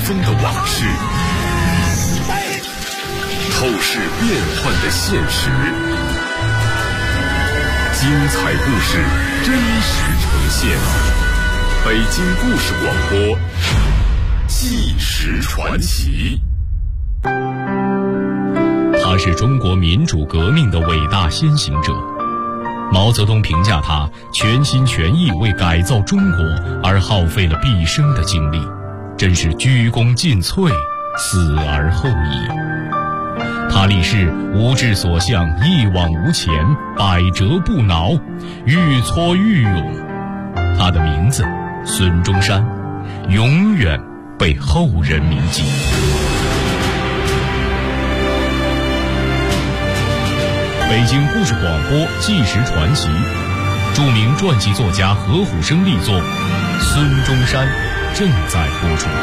锋的往事，透视变幻的现实，精彩故事真实呈现。北京故事广播，纪实传奇。 他是中国民主革命的伟大先行者。毛泽东评价他全心全意为改造中国而耗费了毕生的精力，真是鞠躬尽瘁，死而后已。他立誓无志所向，一往无前，百折不挠，愈挫愈勇。他的名字孙中山，永远被后人铭记。北京故事广播纪实传奇，著名传记作家何虎生力作《孙中山》正在播出。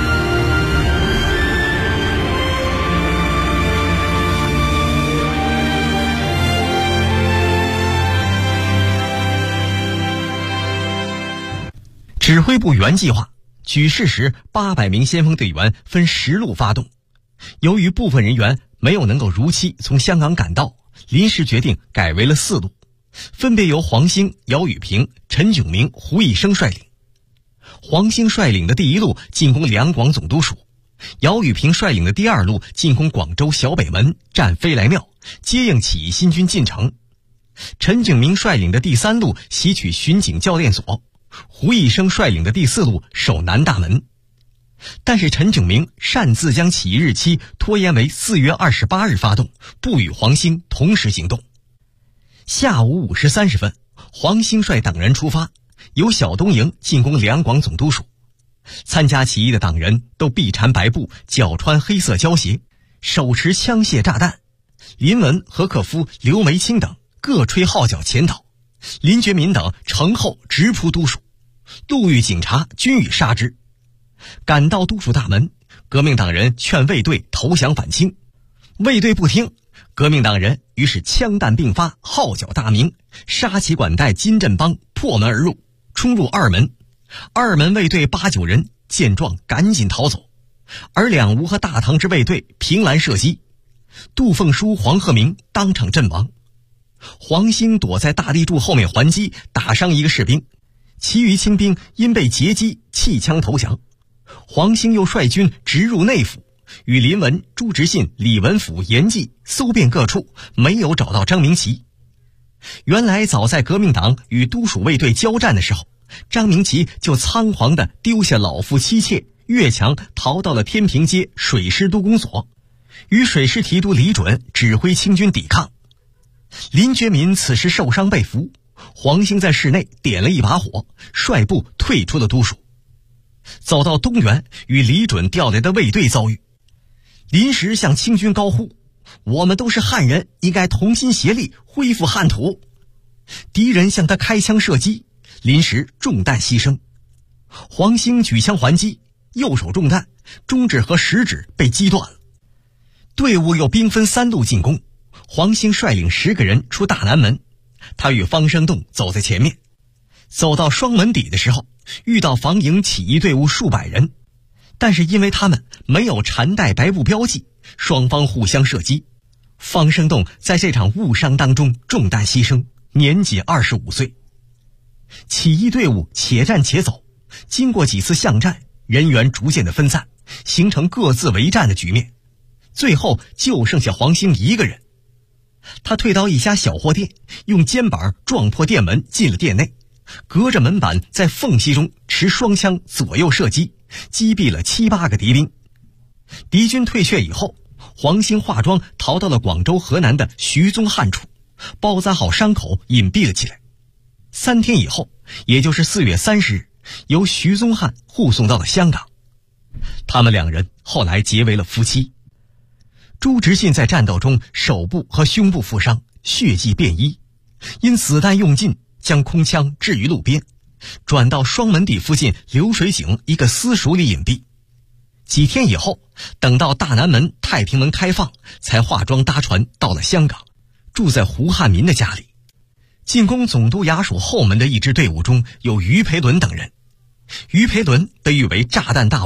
指挥部原计划举事时800名先锋队员分10路发动，由于部分人员没有能够如期从香港赶到，临时决定改为了4路，分别由黄兴、姚宇平、陈炯明、胡一生率领。黄兴率领的第1路进攻两广总督署，姚宇平率领的第2路进攻广州小北门，占飞来庙，接应起义新军进城。陈炯明率领的第3路袭取巡警教练所，胡一生率领的第4路守南大门。但是陈炯明擅自将起义日期拖延为4月28日发动，不与黄兴同时行动。下午5时30分，黄兴率党人出发，由小东营进攻两广总督署。参加起义的党人都臂缠白布，脚穿黑色胶鞋，手持枪械炸弹。林文、何克夫、刘梅清等各吹号角前导，林觉民等乘后直扑督署，路遇警察均予杀之。赶到督署大门，革命党人劝卫队投降反清，卫队不听，革命党人于是枪弹并发，号角大鸣，杀起管带金振邦破门而入，冲入二门。二门卫队8、9人见状赶紧逃走，而两吴和大堂之卫队凭栏射击，杜凤书、黄鹤鸣当场阵亡。黄兴躲在大地柱后面还击，打伤1个士兵，其余清兵因被截击弃枪投降。黄兴又率军直入内府，与林文、朱执信、李文甫、严济搜遍各处，没有找到张明奇。原来早在革命党与督署卫队交战的时候，张明奇就仓皇地丢下老父妻妾，越墙逃到了天平街水师督公所，与水师提督李准指挥清军抵抗。林觉民此时受伤被俘，黄兴在室内点了一把火，率部退出了督署。走到东园，与李准调来的卫队遭遇，临时向清军高呼：“我们都是汉人，应该同心协力恢复汉土。”敌人向他开枪射击，临时中弹牺牲。黄兴举枪还击，右手中弹，中指和食指被击断了。队伍又兵分3路进攻，黄兴率领10个人出大南门，他与方生栋走在前面。走到双门底的时候，遇到防营起义队伍数百人，但是因为他们没有缠带白布标记，双方互相射击。方生栋在这场误伤当中中弹牺牲，年仅25岁。起义队伍且战且走，经过几次巷战，人员逐渐的分散，形成各自为战的局面。最后就剩下黄兴1个人，他退到一家小货店，用肩膀撞破店门，进了店内，隔着门板在缝隙中持双枪左右射击，击毙了7、8个敌兵。敌军退却以后，黄兴化妆逃到了广州河南的徐宗汉处，包扎好伤口隐蔽了起来。3天以后，也就是4月30日，由徐宗汉护送到了香港。他们2人后来结为了夫妻。朱执信在战斗中手部和胸部负伤，血迹遍衣，因子弹用尽，将空枪置于路边，转到双门底附近流水井一个私塾里隐蔽。几天以后，等到大南门、太平门开放，才化妆搭船到了香港，住在胡汉民的家里。进攻总督衙署后门的一支队伍中有于培伦等人。于培伦被誉为炸弹大王，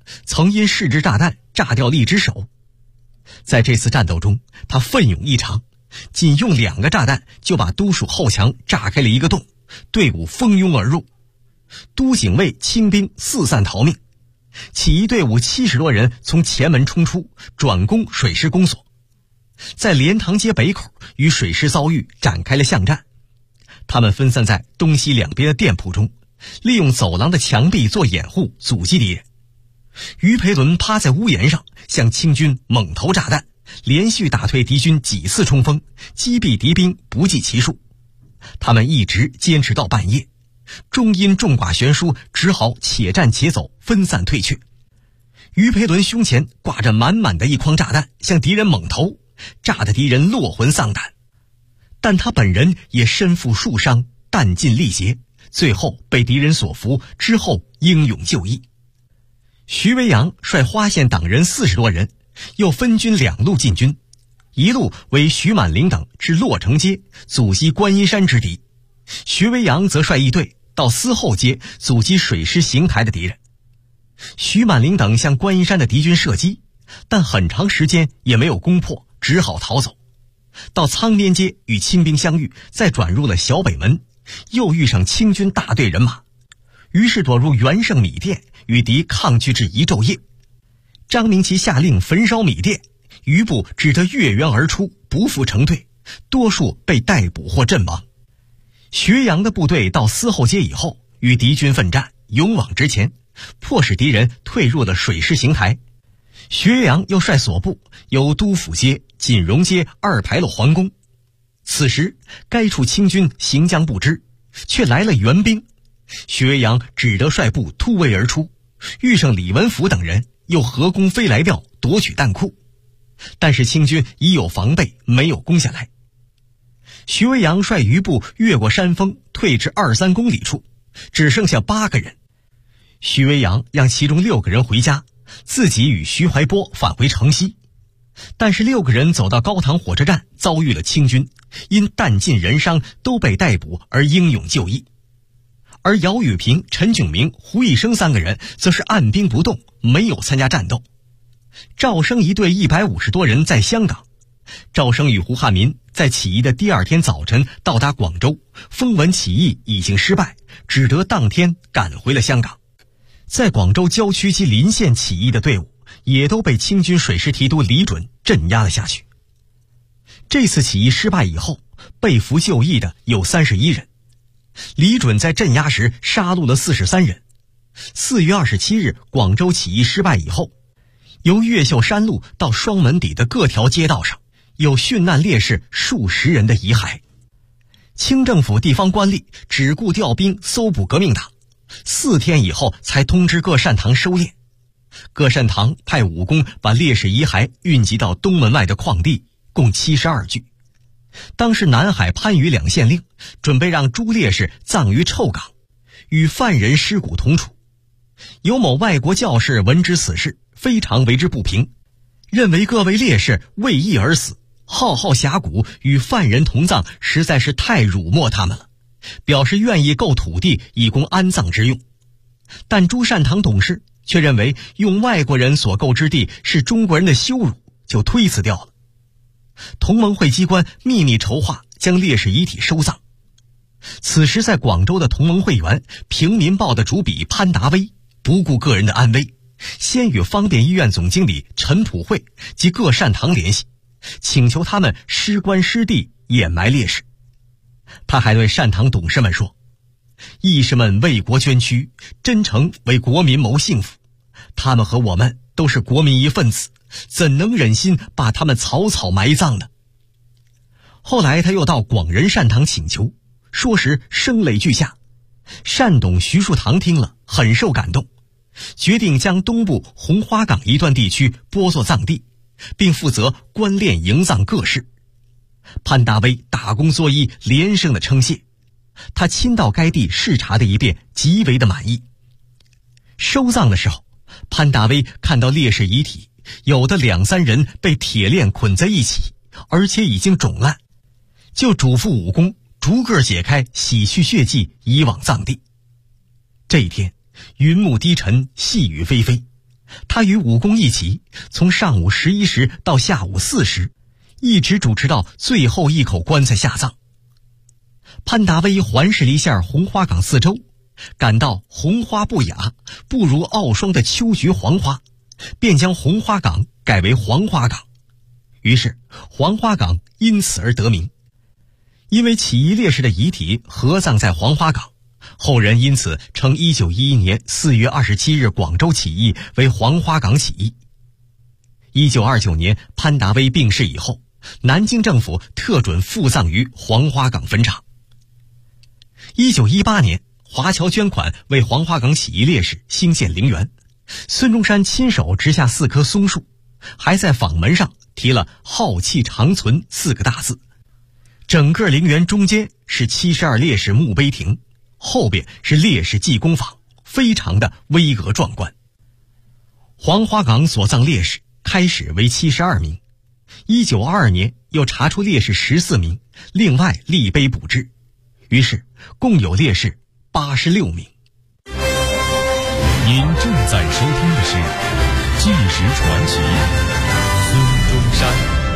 曾因试制炸弹炸掉了一只手。在这次战斗中，他奋勇异常，仅用2个炸弹就把都署后墙炸开了一个洞，队伍蜂拥而入，都警卫清兵四散逃命，起义队伍70多人从前门冲出，转攻水师公所，在莲塘街北口与水师遭遇，展开了巷战。他们分散在东西两边的店铺中，利用走廊的墙壁做掩护，阻击敌人。于培伦趴在屋檐上向清军猛投炸弹，连续打退敌军几次冲锋，击毙敌兵不计其数。他们一直坚持到半夜，终因众寡悬殊，只好且战且走，分散退却。于培伦胸前挂着满满的一筐炸弹，向敌人猛投，炸得敌人落魂丧胆。但他本人也身负数伤，弹尽力竭，最后被敌人所俘，之后英勇就义。徐维扬率花县党人40多人，又分军2路进军，一路为徐满林等至洛城街阻击观音山之敌，徐维扬则率一队到思后街阻击水师行台的敌人。徐满林等向观音山的敌军射击，但很长时间也没有攻破，只好逃走。到苍边街与清兵相遇，再转入了小北门，又遇上清军大队人马，于是躲入元盛米店，与敌抗拒至一昼夜。张明奇下令焚烧米店，余部只得越园而出，不复成队，多数被逮捕或阵亡。薛洋的部队到思后街以后，与敌军奋战，勇往直前，迫使敌人退入了水师行台。薛洋又率所部由都府街、锦荣街2排了皇宫。此时该处清军行将不知，却来了援兵，薛洋只得率部突围而出，遇上李文甫等人，又合攻飞来庙，夺取弹库。但是清军已有防备，没有攻下来。徐维扬率余部越过山峰，退至2-3公里处，只剩下8个人。徐维扬让其中6个人回家，自己与徐怀波返回城西。但是6个人走到高塘火车站，遭遇了清军，因弹尽人伤，都被逮捕而英勇就义。而姚雨平、陈炯明、胡一生3个人则是按兵不动，没有参加战斗。赵生一队150多人在香港，赵生与胡汉民在起义的第2天早晨到达广州，风闻起义已经失败，只得当天赶回了香港。在广州郊区及邻县起义的队伍也都被清军水师提督李准镇压了下去。这次起义失败以后，被俘就义的有31人。李准在镇压时杀戮了43人。4月27日广州起义失败以后，由越秀山路到双门底的各条街道上，有殉难烈士数十人的遗骸。清政府地方官吏只顾调兵搜捕革命党，4天以后才通知各善堂收敛。各善堂派武工把烈士遗骸运集到东门外的矿地，共72具。当时南海、番禺2县令准备让朱烈士葬于臭港，与犯人尸骨同处。有某外国教士闻知此事，非常为之不平，认为各位烈士为义而死，浩浩峡谷与犯人同葬实在是太辱没他们了，表示愿意购土地以供安葬之用。但朱善堂董事却认为用外国人所购之地是中国人的羞辱，就推辞掉了。同盟会机关秘密筹划将烈士遗体收葬。此时在广州的同盟会员《平民报》的主笔潘达威不顾个人的安危，先与方便医院总经理陈普惠及各善堂联系，请求他们失官失地，掩埋烈士。他还对善堂董事们说，义士们为国捐躯，真诚为国民谋幸福，他们和我们都是国民一份子，怎能忍心把他们草草埋葬呢？后来他又到广仁善堂请求，说时声泪俱下。善董徐树堂听了很受感动，决定将东部红花岗一段地区拨作葬地，并负责观殓营葬各事。潘达威大公作揖，连声的称谢。他亲到该地视察了一遍，极为的满意。收葬的时候，潘达威看到烈士遗体有的2-3人被铁链捆在一起，而且已经肿烂，就嘱咐武工逐个解开，洗去血迹，移往葬地。这一天云幕低沉，细雨霏霏， 他与武功一起，从上午11时到下午4时，一直主持到最后一口棺材下葬。潘达威环视了一下红花岗四周，感到红花不雅，不如傲霜的秋菊黄花，便将红花岗改为黄花岗。于是黄花岗因此而得名。因为起义烈士的遗体合葬在黄花岗，后人因此称1911年4月27日广州起义为黄花岗起义。1929年潘达威病逝以后，南京政府特准复葬于黄花岗坟场。1918年，华侨捐款为黄花岗起义烈士兴建陵园，孙中山亲手植下4棵松树，还在坊门上题了“浩气长存”4个大字。整个陵园中间是72烈士墓碑亭，后边是烈士济公坊，非常的巍峨壮观。黄花岗所葬烈士开始为72名，1922年又查出烈士14名，另外立碑补志，于是共有烈士86名。 您正在收听的是《纪实传奇》，孙中山。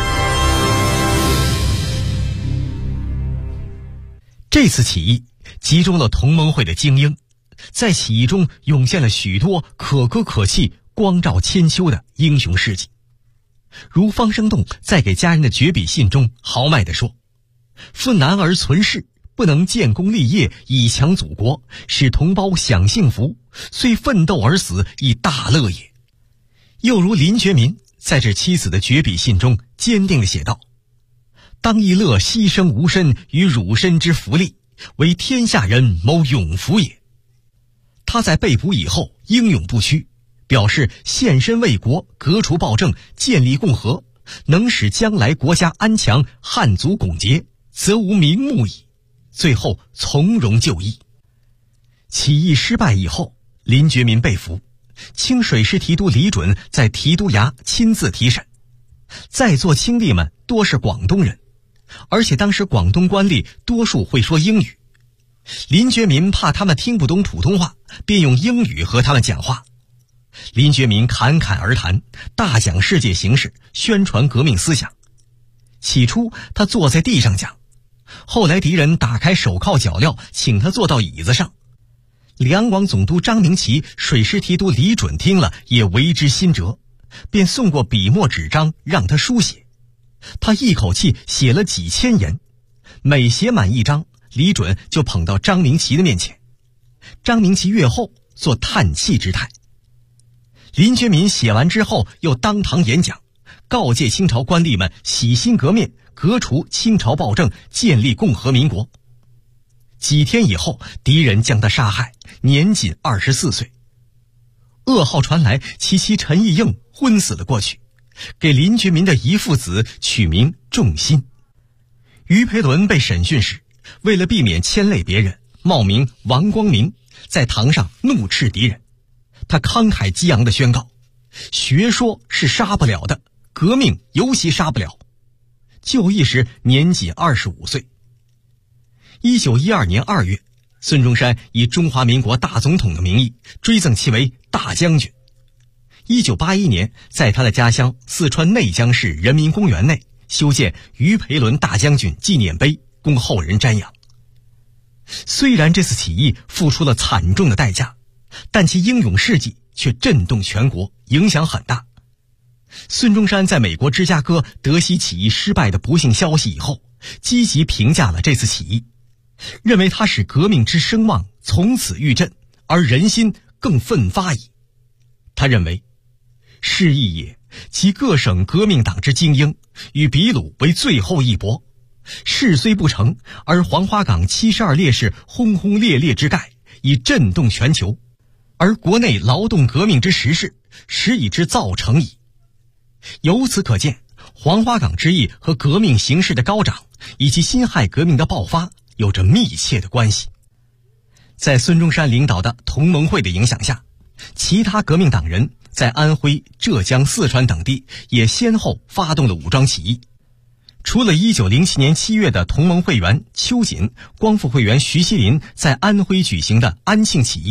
这次起义集中了同盟会的精英，在起义中涌现了许多可歌可泣、光照千秋的英雄事迹。如方生动在给家人的绝笔信中豪迈地说：“夫男儿存世，不能建功立业以强祖国，使同胞享幸福，虽奋斗而死亦大乐也。”又如林觉民在致妻子的绝笔信中坚定地写道：“当亦乐牺牲吾身与汝身之福利，为天下人谋永福也。”他在被捕以后英勇不屈，表示献身为国，革除暴政，建立共和，能使将来国家安强，汉族拱节，则无名目矣。最后从容就义。起义失败以后，林觉民被俘，清水师提督李准在提督衙亲自提审。在座清吏们多是广东人，而且当时广东官吏多数会说英语。林觉民怕他们听不懂普通话，便用英语和他们讲话。林觉民侃侃而谈，大讲世界形势，宣传革命思想。起初他坐在地上讲，后来敌人打开手铐脚镣，请他坐到椅子上。两广总督张明奇、水师提督李准听了也为之心折，便送过笔墨纸张让他书写。他一口气写了几千言，每写满一张，李准就捧到张明奇的面前。张明奇阅后做叹气之态。林觉民写完之后又当堂演讲，告诫清朝官吏们洗心革面，革除清朝暴政，建立共和民国。几天以后，敌人将他杀害，年仅24岁。噩耗传来，其妻陈义应昏死了过去，给林觉民的遗腹子取名仲辛。于培伦被审讯时，为了避免牵累别人，冒名王光明，在堂上怒斥敌人。他慷慨激昂地宣告：学说是杀不了的，革命尤其杀不了。就义时年仅25岁。1912年2月，孙中山以中华民国大总统的名义追赠其为大将军。1981年，在他的家乡四川内江市人民公园内修建于培伦大将军纪念碑，供后人瞻仰。虽然这次起义付出了惨重的代价，但其英勇事迹却震动全国，影响很大。孙中山在美国芝加哥得悉起义失败的不幸消息以后，积极评价了这次起义，认为它使革命之声望从此愈振，而人心更奋发矣。他认为，是义也，其各省革命党之精英与比鲁为最后一搏，事虽不成，而黄花岗72烈士轰轰烈烈之盖已震动全球，而国内劳动革命之时势实已之造成矣。由此可见，黄花岗之役和革命形势的高涨以及辛亥革命的爆发有着密切的关系。在孙中山领导的同盟会的影响下，其他革命党人在安徽、浙江、四川等地也先后发动了武装起义。除了1907年7月的同盟会员邱瑾、光复会员徐锡林在安徽举行的安庆起义，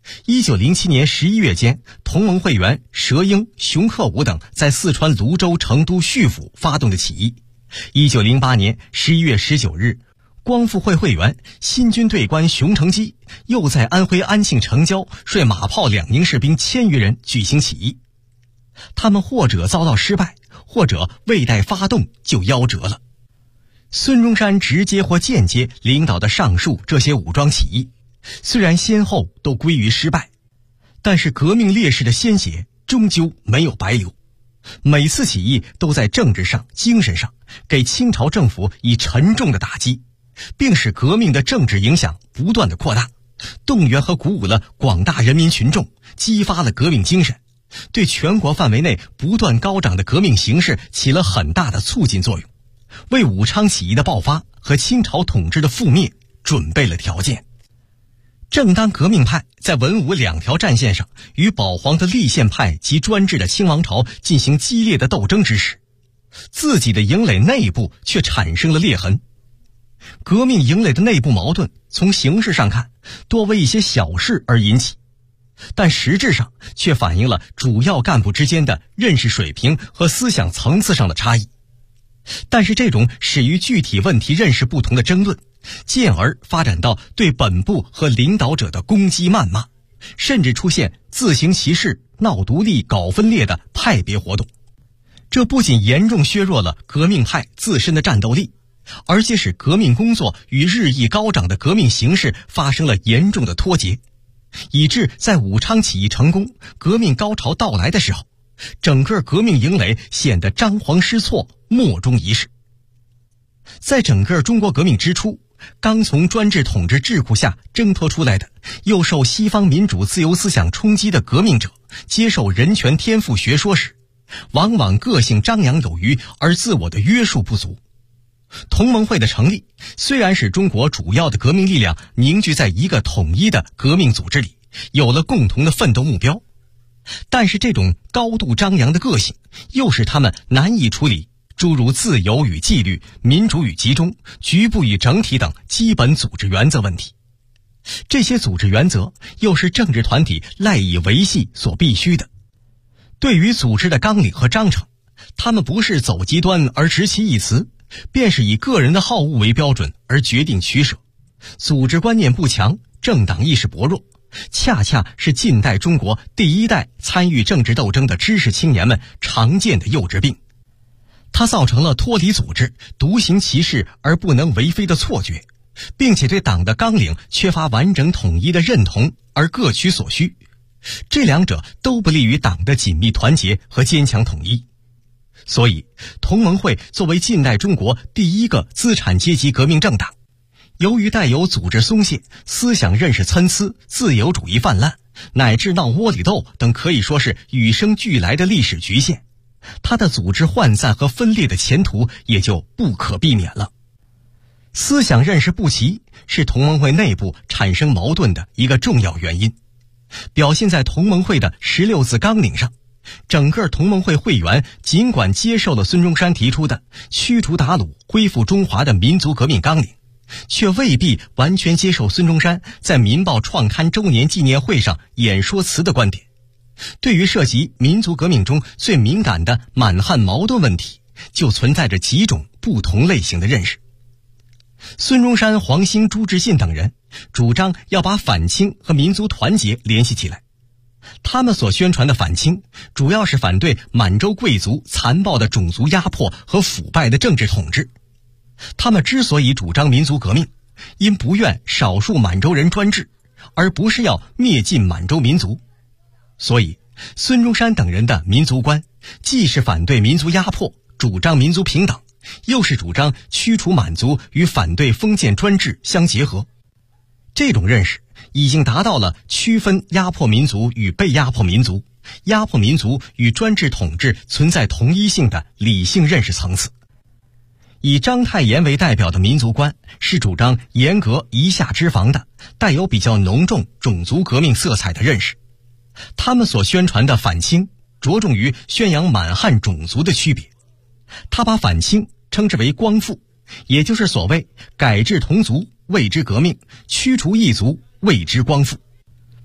1907年11月间，同盟会员佘英、熊克武等在四川泸州、成都、叙府发动的起义。1908年11月19日，光复会会员新军队官熊承基又在安徽安庆城郊率马炮2营士兵1000余人举行起义。他们或者遭到失败，或者未待发动就夭折了。孙中山直接或间接领导的上述这些武装起义，虽然先后都归于失败，但是革命烈士的鲜血终究没有白流。每次起义都在政治上、精神上给清朝政府以沉重的打击，并使革命的政治影响不断的扩大，动员和鼓舞了广大人民群众，激发了革命精神，对全国范围内不断高涨的革命形势起了很大的促进作用，为武昌起义的爆发和清朝统治的覆灭准备了条件。正当革命派在文武两条战线上与保皇的立宪派及专制的清王朝进行激烈的斗争之时，自己的营垒内部却产生了裂痕。革命营垒的内部矛盾从形式上看多为一些小事而引起，但实质上却反映了主要干部之间的认识水平和思想层次上的差异。但是这种始于具体问题认识不同的争论，进而发展到对本部和领导者的攻击谩骂，甚至出现自行其事、闹独立、搞分裂的派别活动。这不仅严重削弱了革命派自身的战斗力，而且使革命工作与日益高涨的革命形势发生了严重的脱节，以致在武昌起义成功、革命高潮到来的时候，整个革命营垒显得张皇失措、莫衷一是。在整个中国革命之初，刚从专制统治桎梏下挣脱出来的，又受西方民主自由思想冲击的革命者，接受人权天赋学说时，往往个性张扬有余，而自我的约束不足。同盟会的成立，虽然使中国主要的革命力量凝聚在一个统一的革命组织里，有了共同的奋斗目标，但是这种高度张扬的个性，又使他们难以处理诸如自由与纪律、民主与集中、局部与整体等基本组织原则问题。这些组织原则又是政治团体赖以维系所必须的。对于组织的纲领和章程，他们不是走极端而执其一词，便是以个人的好恶为标准而决定取舍。组织观念不强，政党意识薄弱，恰恰是近代中国第一代参与政治斗争的知识青年们常见的幼稚病。它造成了脱离组织、独行其事而不能为非的错觉，并且对党的纲领缺乏完整统一的认同而各取所需。这两者都不利于党的紧密团结和坚强统一。所以，同盟会作为近代中国第一个资产阶级革命政党，由于带有组织松懈、思想认识参差、自由主义泛滥，乃至闹窝里斗等可以说是与生俱来的历史局限，它的组织涣散和分裂的前途也就不可避免了。思想认识不齐是同盟会内部产生矛盾的一个重要原因，表现在同盟会的16字纲领上。整个同盟会会员尽管接受了孙中山提出的驱逐鞑虏、恢复中华的民族革命纲领，却未必完全接受孙中山在民报创刊周年纪念会上演说词的观点。对于涉及民族革命中最敏感的满汉矛盾问题，就存在着几种不同类型的认识。孙中山、黄兴、朱志信等人主张要把反清和民族团结联系起来。他们所宣传的反清，主要是反对满洲贵族残暴的种族压迫和腐败的政治统治。他们之所以主张民族革命，因不愿少数满洲人专制，而不是要灭尽满洲民族。所以，孙中山等人的民族观，既是反对民族压迫，主张民族平等，又是主张驱除满族与反对封建专制相结合。这种认识已经达到了区分压迫民族与被压迫民族、压迫民族与专制统治存在同一性的理性认识层次。以章太炎为代表的民族观是主张严格以下之防的，带有比较浓重种族革命色彩的认识。他们所宣传的反清着重于宣扬满汉种族的区别，他把反清称之为光复，也就是所谓改制同族谓之革命，驱除异族谓之光复。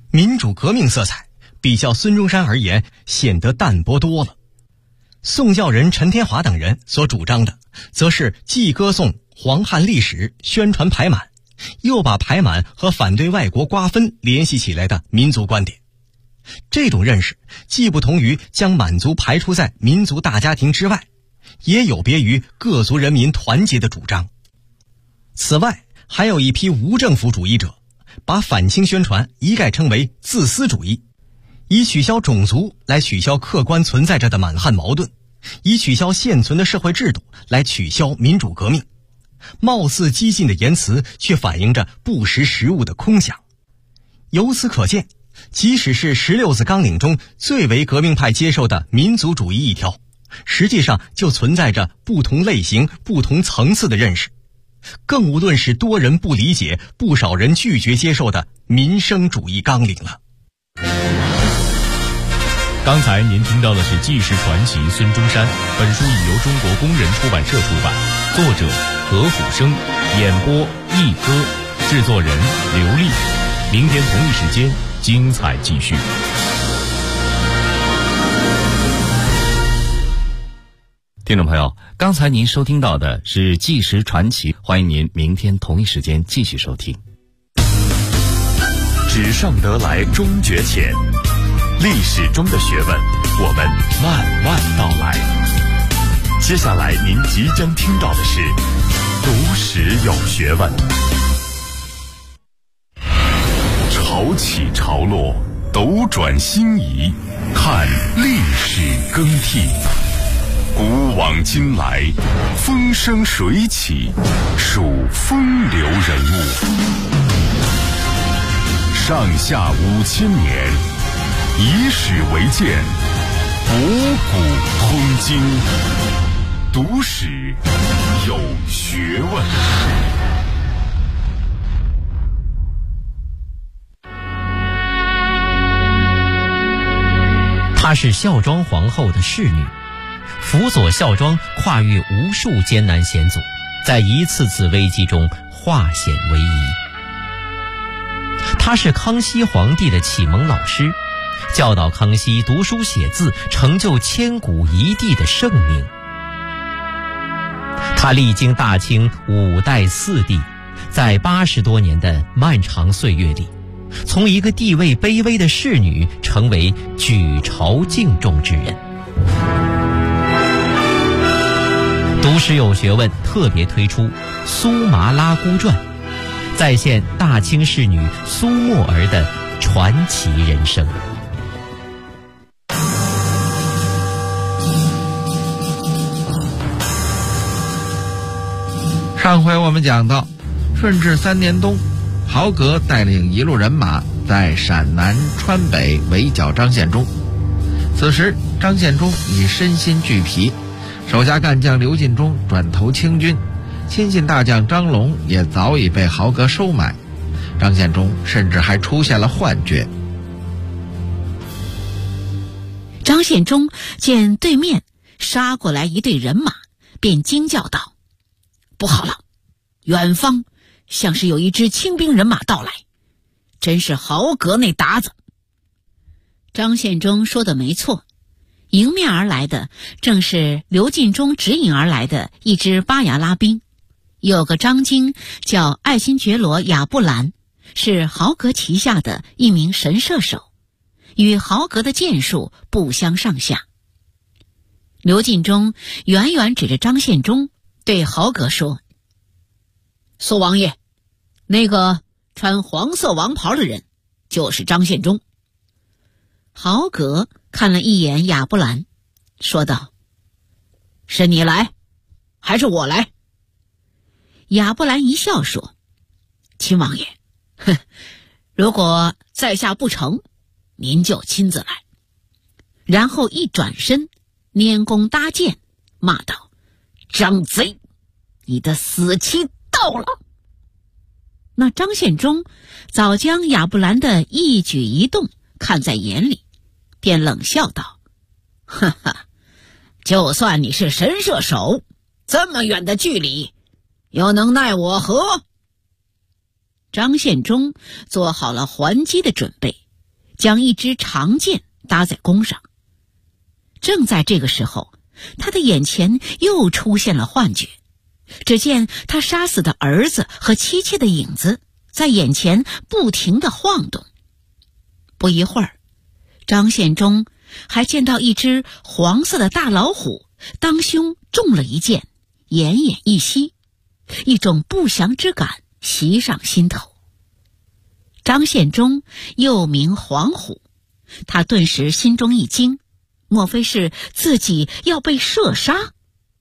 民主革命色彩比较孙中山而言显得淡薄多了。宋教仁陈天华等人所主张的，则是既歌颂黄汉历史，宣传排满，又把排满和反对外国瓜分联系起来的民族观点。这种认识既不同于将满族排除在民族大家庭之外，也有别于各族人民团结的主张。此外，还有一批无政府主义者，把反清宣传一概称为自私主义，以取消种族来取消客观存在着的满汉矛盾，以取消现存的社会制度来取消民主革命。貌似激进的言辞，却反映着不识时务的空想。由此可见，即使是16字纲领中最为革命派接受的民族主义一条，实际上就存在着不同类型、不同层次的认识，更无论是多人不理解、不少人拒绝接受的民生主义纲领了。 刚才您听到的是纪实传奇孙中山，本书已由中国工人出版社出版，作者何虎生，演播一歌，制作人刘丽。明天同一时间精彩继续。 听众朋友，刚才您收听到的是纪实传奇，欢迎您明天同一时间继续收听。 纸上得来终觉浅，历史中的学问，我们慢慢道来。接下来您即将听到的是读史有学问。潮起潮落，斗转星移，看历史更替。古往今来，风生水起，数风流人物。上下5000年，以史为鉴，博古通今。读史有学问。 她是孝庄皇后的侍女，辅佐孝庄跨越无数艰难险阻，在一次次危机中化险为夷。她是康熙皇帝的启蒙老师，教导康熙读书写字，成就千古一帝的盛名。她历经大清5代4帝，在80多年的漫长岁月里，从一个地位卑微的侍女成为举朝敬重之人。读史有学问特别推出《苏麻拉姑传》，再现大清侍女苏沫儿的传奇人生。 上回我们讲到，顺治3年冬，豪格带领一路人马在陕南川北围剿张献忠。此时张献忠已身心俱疲，手下干将刘进忠转投清军，亲信大将张龙也早已被豪格收买，张献忠甚至还出现了幻觉。 张献忠见对面杀过来一队人马，便惊叫道：“不好了，远方像是有一支清兵人马到来，真是豪格那鞑子。”张献忠说的没错，迎面而来的正是刘进忠指引而来的一支巴牙拉兵，有个张京叫爱新觉罗亚布兰，是豪格旗下的一名神射手，与豪格的箭术不相上下。刘进忠远远指着张献忠对豪格说：“苏王爷，那个穿黄色王袍的人就是张献忠。”豪格看了一眼亚布兰，说道：“是你来还是我来？”亚布兰一笑说：“亲王爷，如果在下不成，您就亲自来。”然后一转身拈弓搭箭，骂道：“张贼，你的死期到了！”那张献忠早将亚布兰的一举一动看在眼里，便冷笑道：“哈哈，就算你是神射手，这么远的距离，又能奈我何？”张献忠做好了还击的准备， 将一支长剑搭在弓上。正在这个时候，他的眼前又出现了幻觉，只见他杀死的儿子和妻妾的影子在眼前不停地晃动。不一会儿，张献忠还见到一只黄色的大老虎当胸中了一箭，奄奄一息，一种不祥之感袭上心头。张献忠又名黄虎，他顿时心中一惊，莫非是自己要被射杀？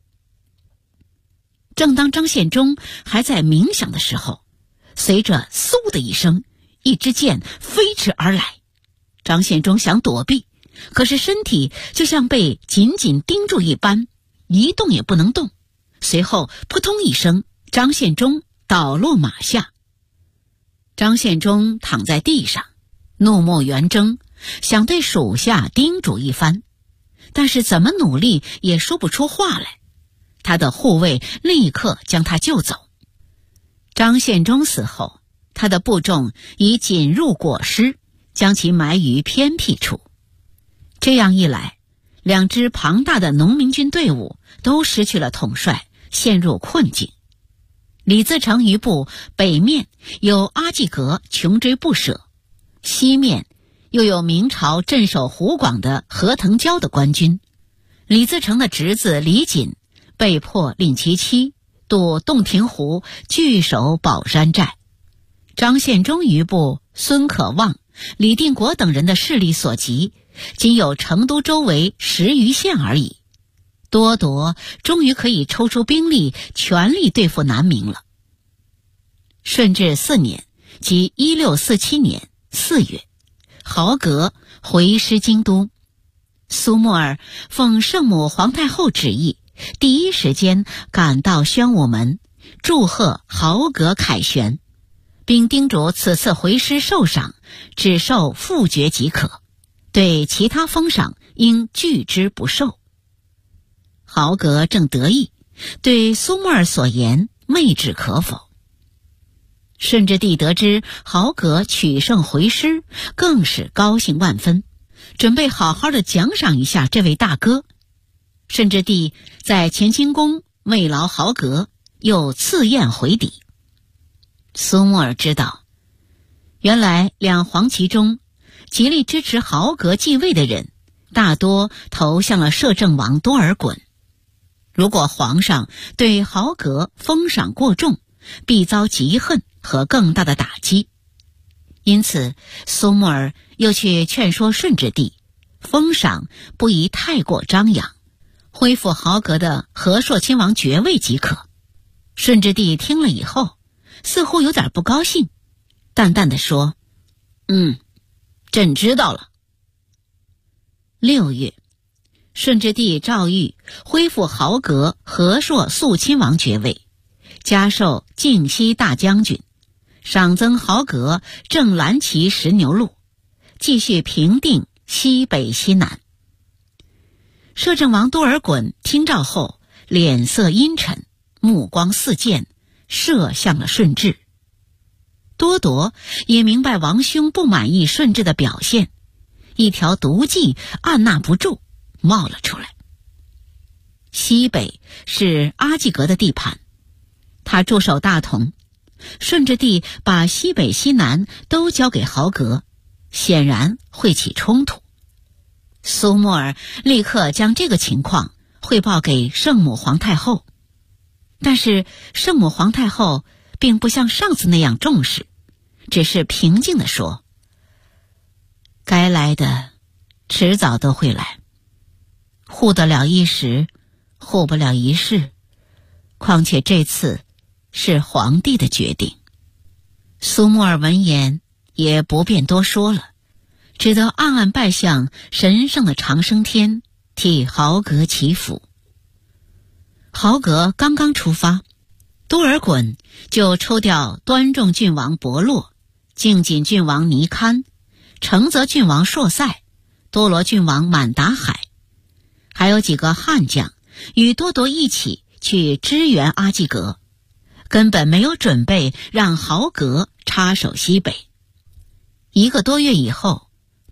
正当张献忠还在冥想的时候，随着嗖的一声，一支箭飞驰而来。张献忠想躲避，可是身体就像被紧紧盯住一般，一动也不能动。随后扑通一声，张献忠倒落马下。张献忠躺在地上，怒目圆睁，想对属下叮嘱一番，但是怎么努力也说不出话来。他的护卫立刻将他救走。张献忠死后，他的部众已紧入裹尸，将其埋于偏僻处。这样一来，两支庞大的农民军队伍都失去了统帅，陷入困境。李自成余部北面有阿济格穷追不舍，西面又有明朝镇守湖广的何腾蛟的官军。李自成的侄子李锦被迫令其妻渡洞庭湖，据守宝山寨。张献忠余部孙可望、李定国等人的势力所及，仅有成都周围10余县而已。多铎终于可以抽出兵力，全力对付南明了。顺治4年，即1647年4月，豪格回师京都。苏沫儿奉圣母皇太后旨意，第一时间赶到宣武门，祝贺豪格凯旋，并叮嘱此次回师受赏只受复爵即可，对其他封赏应拒之不受。豪格正得意，对苏沫儿所言昧止可否。顺治帝得知豪格取胜回师，更是高兴万分，准备好好的奖赏一下这位大哥。顺治帝在乾清宫慰劳豪格，又赐宴回抵。苏沫儿知道，原来两黄旗中极力支持豪格继位的人，大多投向了摄政王多尔衮。如果皇上对豪格封赏过重，必遭嫉恨和更大的打击。因此苏沫儿又去劝说顺治帝，封赏不宜太过张扬，恢复豪格的和硕亲王爵位即可。顺治帝听了以后，似乎有点不高兴，淡淡地说：“朕知道了。”6月，顺治帝诏谕恢复豪格和硕肃亲王爵位，加授靖西大将军，赏增豪格正蓝旗10牛鹿，继续平定西北西南。摄政王多尔衮听诏后，脸色阴沉，目光似箭，射向了顺治。多铎也明白王兄不满意顺治的表现，一条毒计按捺不住，冒了出来。西北是阿济格的地盘，他驻守大同，顺治帝把西北西南都交给豪格，显然会起冲突。苏沫儿立刻将这个情况汇报给圣母皇太后，但是圣母皇太后并不像上次那样重视，只是平静地说：“该来的迟早都会来，护得了一时，护不了一世，况且这次是皇帝的决定。”苏沫儿闻言也不便多说了，只得暗暗拜向神圣的长生天，替豪格祈福。豪格刚刚出发，多尔衮就抽调端重郡王伯洛、靖锦郡王尼堪、承泽郡王硕塞、多罗郡王满达海，还有几个汉将与多铎一起去支援阿济格，根本没有准备让豪格插手西北。1个多月以后，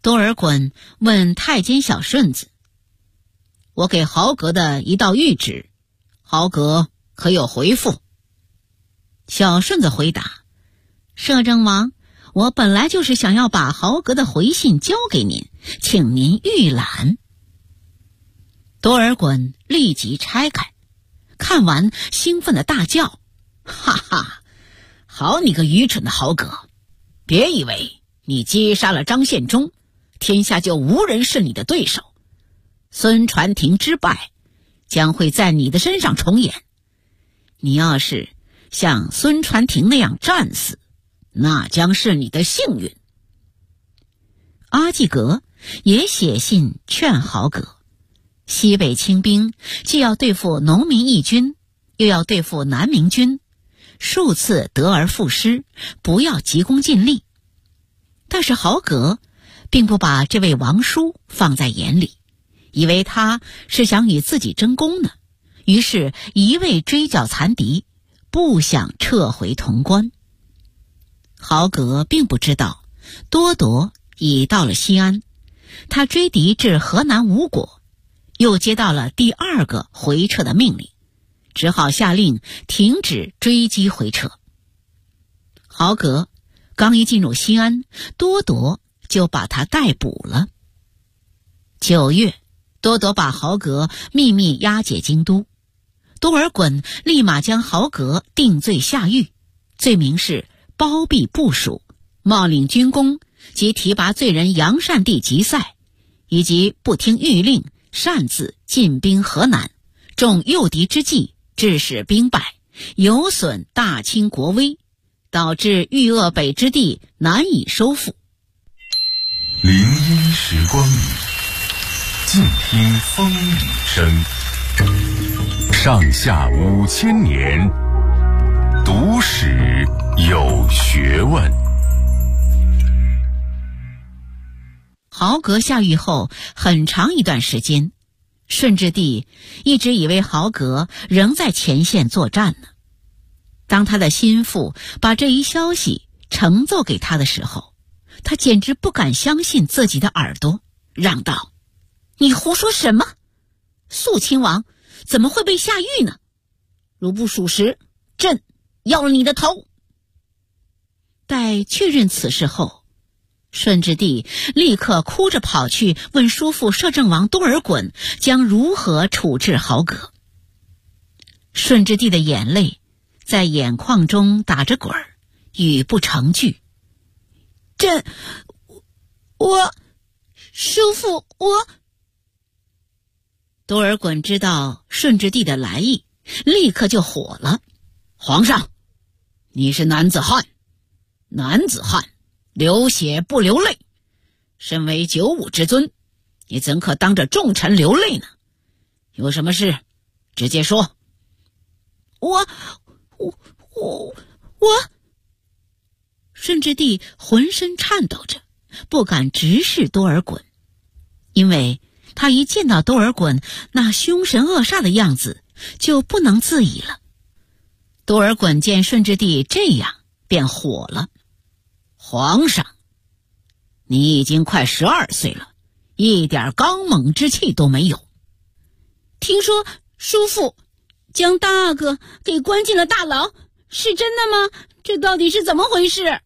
多尔衮问太监小顺子：“我给豪格的一道谕旨，豪格可有回复？”小顺子回答：“摄政王，我本来就是想要把豪格的回信交给您，请您预览。”多尔衮立即拆开，看完兴奋的大叫：“哈哈，好你个愚蠢的豪格！别以为你击杀了张献忠，天下就无人是你的对手。孙传庭之败将会在你的身上重演。你要是像孙传庭那样战死，那将是你的幸运。”阿济格也写信劝豪格，西北清兵既要对付农民义军，又要对付南明军，数次得而复失，不要急功近利。但是豪格并不把这位王叔放在眼里，以为他是想与自己争功呢，于是一味追剿残敌，不想撤回潼关。豪格并不知道多铎已到了西安，他追敌至河南吴国，又接到了第二个回撤的命令，只好下令停止追击回撤。豪格刚一进入西安，多铎就把他逮捕了。9月，多铎把豪格秘密押解京都，多尔衮立马将豪格定罪下狱，罪名是包庇部属、冒领军功及提拔罪人杨善地吉赛，以及不听谕令擅自进兵河南，中诱敌之计，致使兵败，有损大清国威，导致豫鄂北之地难以收复。 林荫时光里，静听风雨声。上下5000年，读史有学问。 豪格下狱后很长一段时间，顺治帝一直以为豪格仍在前线作战呢。当他的心腹把这一消息呈奏给他的时候，他简直不敢相信自己的耳朵，嚷道：“你胡说什么？肃亲王怎么会被下狱呢？如不属实，朕要了你的头！”待确认此事后，顺治帝立刻哭着跑去问叔父摄政王多尔衮将如何处置豪格。顺治帝的眼泪在眼眶中打着滚儿，语不成句。叔父，多尔衮知道顺治帝的来意，立刻就火了：“皇上，你是男子汉，男子汉流血不流泪，身为95之尊，你怎可当着众臣流泪呢？有什么事直接说。”我顺治帝浑身颤抖着，不敢直视多尔衮，因为他一见到多尔衮那凶神恶煞的样子，就不能自已了。多尔衮见顺治帝这样，便火了：“皇上，你已经快12岁了，一点刚猛之气都没有。听说叔父将大阿哥给关进了大牢，是真的吗？这到底是怎么回事？”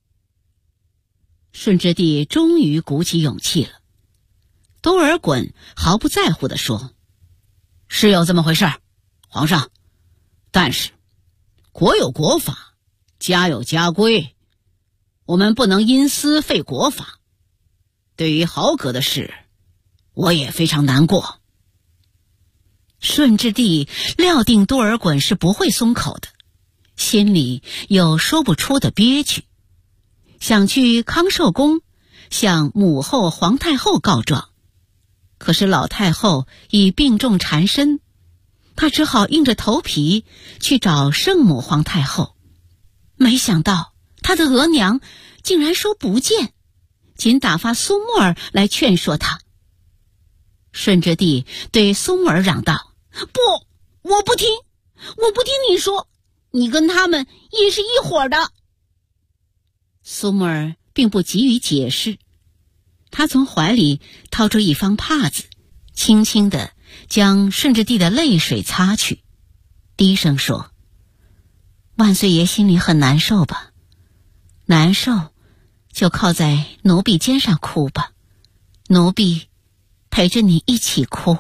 顺治帝终于鼓起勇气了。多尔衮毫不在乎地说：“是有这么回事，皇上，但是国有国法，家有家规，我们不能因私废国法。对于豪格的事，我也非常难过。”顺治帝料定多尔衮是不会松口的，心里有说不出的憋屈，想去康寿宫向母后皇太后告状，可是老太后已病重缠身，他只好硬着头皮去找圣母皇太后。没想到他的额娘竟然说不见，仅打发苏木儿来劝说他。顺治帝对苏木儿嚷道：“不，我不听你说，你跟他们也是一伙的。”苏木儿并不急于解释， 他从怀里掏出一方帕子，轻轻地将顺治帝的泪水擦去，低声说：“万岁爷心里很难受吧？难受就靠在奴婢肩上哭吧，奴婢陪着你一起哭。”